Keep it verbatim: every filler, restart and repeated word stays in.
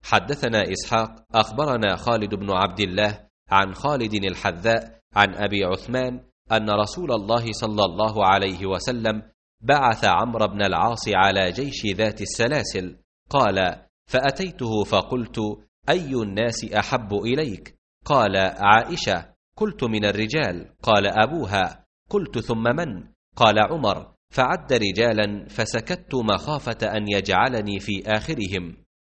حدثنا إسحاق أخبرنا خالد بن عبد الله عن خالد الحذاء عن أبي عثمان أن رسول الله صلى الله عليه وسلم بعث عمرو بن العاص على جيش ذات السلاسل. قال: فأتيته فقلت: أي الناس أحب إليك؟ قال: عائشة. قلت: من الرجال؟ قال: أبوها. قلت: ثم من؟ قال: عمر. فعد رجالا فسكت مخافة أن يجعلني في آخرهم.